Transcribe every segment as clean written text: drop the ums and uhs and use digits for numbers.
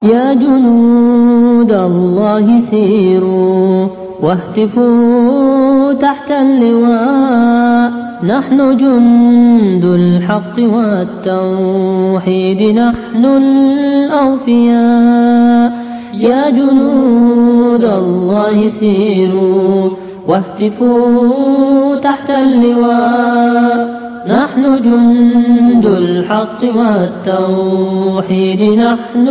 يا جنود الله سيروا واهتفوا تحت اللواء، نحن جند الحق والتوحيد نحن الأوفياء. يا جنود الله سيروا واهتفوا تحت اللواء، نحن جند الحق والتوحيد نحن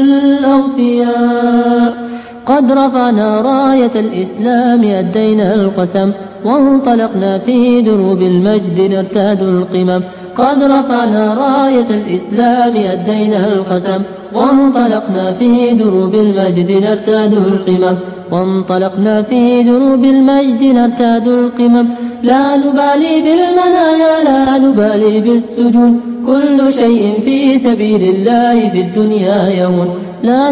الأوفياء. قد رفعنا راية الإسلام أدينا القسم، وانطلقنا في دروب المجد نرتاد القمم. قد رفعنا راية الإسلام أدينا القسم، وانطلقنا في دروب المجد نرتاد القمم. وانطلقنا في دروب المجد نرتاد القمم. لا نبالي بالمنايا لا نبالي بالسجون، كل شيء في سبيل الله في الدنيا يهون. لا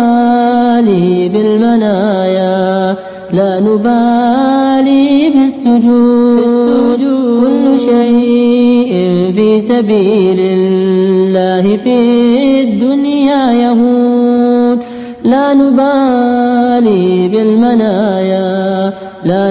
نبالي بالمنايا لا نبالي بالسجود، كل شيء في سبيل الله في الدنيا يهون. لا نبالي بالمنايا لا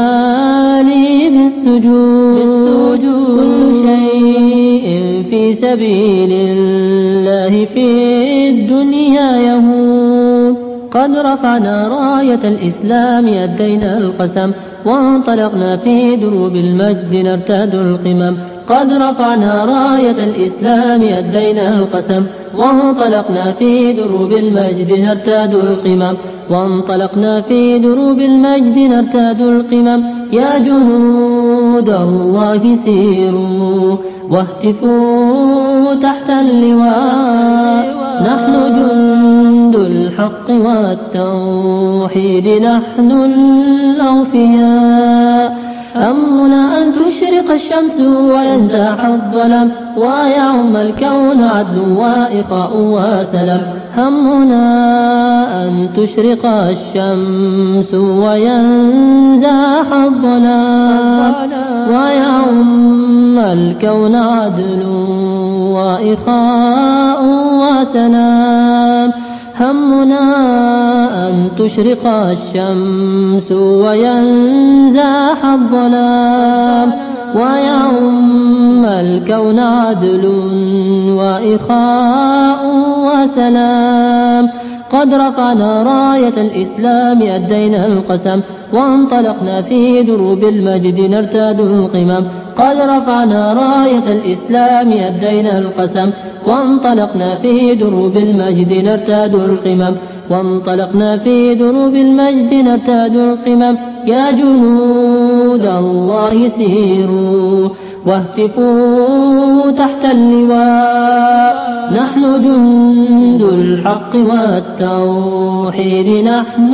نبالي بالسجود، كل شيء في سبيل الله في الدنيا يهون. قد رفعنا راية الإسلام أدينا القسم، وانطلقنا في دروب المجد نرتاد القمم. قد رفعنا راية الإسلام أدينا القسم، وانطلقنا في دروب المجد نرتاد القمم. وانطلقنا في دروب المجد نرتاد القمم. يا جنود الله سيروا واهتفوا تحت اللواء، نحن جند الحق والتوحيد نحن الأوفياء. همنا أن تشرق الشمس وينزاح الظلام، ويعم الكون عدل وإخاء وسلام. همنا أن تشرق الشمس وينزاح الظلام، ويعم الكون عدل وإخاء وسلام. همنا أن تشرق الشمس وينزاح الظلام، ويعم الكون عدل وإخاء وسلام. قد رفعنا راية الإسلام أدينا القسم، وانطلقنا في دروب المجد نرتاد القمم. قد رفعنا راية الإسلام أدينا القسم، وانطلقنا في دروب المجد نرتاد القمم. وانطلقنا في دروب المجد نرتاد القمم. يا جنود الله سيروا واهتفوا تحت اللواء، نحن جند الحق والتوحيد نحن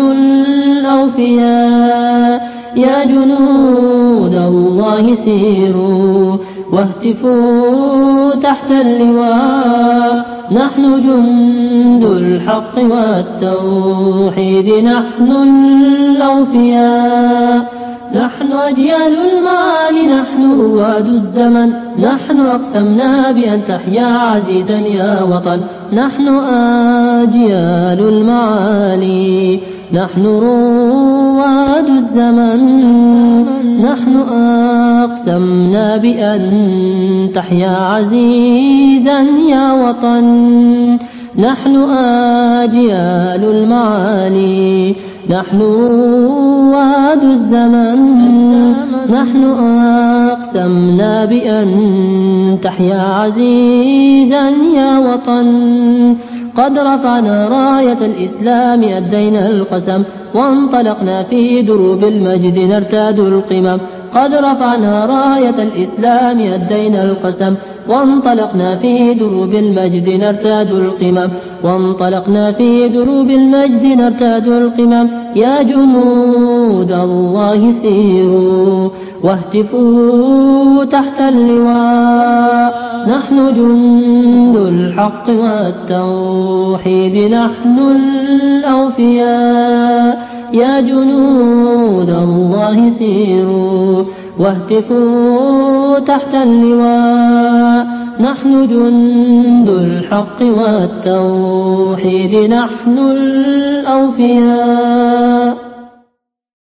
الأوفياء. يا جنود الله سيروا واهتفوا تحت اللواء، نحن جند الحق والتوحيد نحن الأوفياء. نحن أجيال المعالي نحن رواد الزمن، نحن أقسمنا بأن تحيا عزيزا يا وطن. نحن أجيال المعالي نحن رواد الزمن، نحن أقسمنا بأن تحيا عزيزا يا وطن. نحن أجيال المعالي نحن رواد الزمن، نحن أقسمنا بأن تحيا عزيزا يا وطن. قد رفعنا راية الإسلام أدينا القسم، وانطلقنا في دروب المجد نرتاد القمم. قد رفعنا راية الإسلام أدينا القسم، وانطلقنا في دروب المجد نرتاد القمم. وانطلقنا في دروب المجد نرتاد القمم. يا جنود الله سيروا واهتفوا تحت اللواء، نحن جند الحق والتوحيد نحن الأوفياء. يا جنود الله سيروا واهتفوا تحت اللواء، نحن جند الحق والتوحيد، نحن الأوفياء.